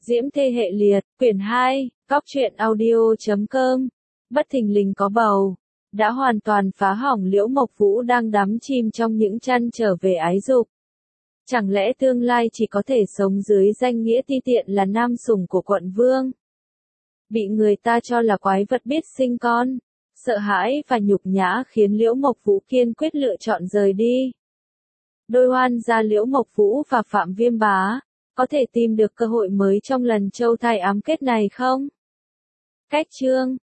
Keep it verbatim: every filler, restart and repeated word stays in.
Diễm Thê Hệ Liệt, quyển hai, Cóc truyện audio chấm com. Bất thình lình có bầu, đã hoàn toàn phá hỏng Liễu Mộc Vũ đang đắm chìm trong những trăn trở về ái dục. Chẳng lẽ tương lai chỉ có thể sống dưới danh nghĩa ti tiện là nam sủng của quận vương? Bị người ta cho là quái vật biết sinh con, sợ hãi và nhục nhã khiến Liễu Mộc Vũ kiên quyết lựa chọn rời đi. Đôi oan gia Liễu Mộc Vũ và Phạm Viêm Bá có thể tìm được cơ hội mới trong lần châu thai ám kết này không? Cách chương